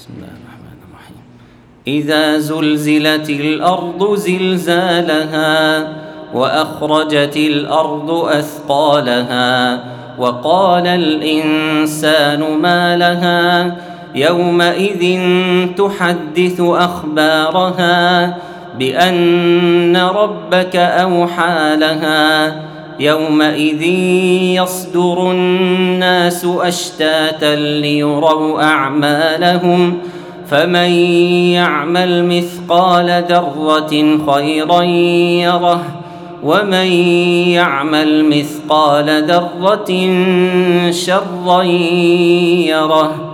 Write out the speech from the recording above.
بسم الله الرحمن الرحيم. إذا زلزلت الأرض زلزالها وأخرجت الأرض أثقالها وقال الإنسان ما لها يومئذ تحدث أخبارها بأن ربك أوحى لها يومئذ يصدر الناس أشتاتا ليروا أعمالهم فمن يعمل مثقال ذرة خيرا يره ومن يعمل مثقال ذرة شرا يره.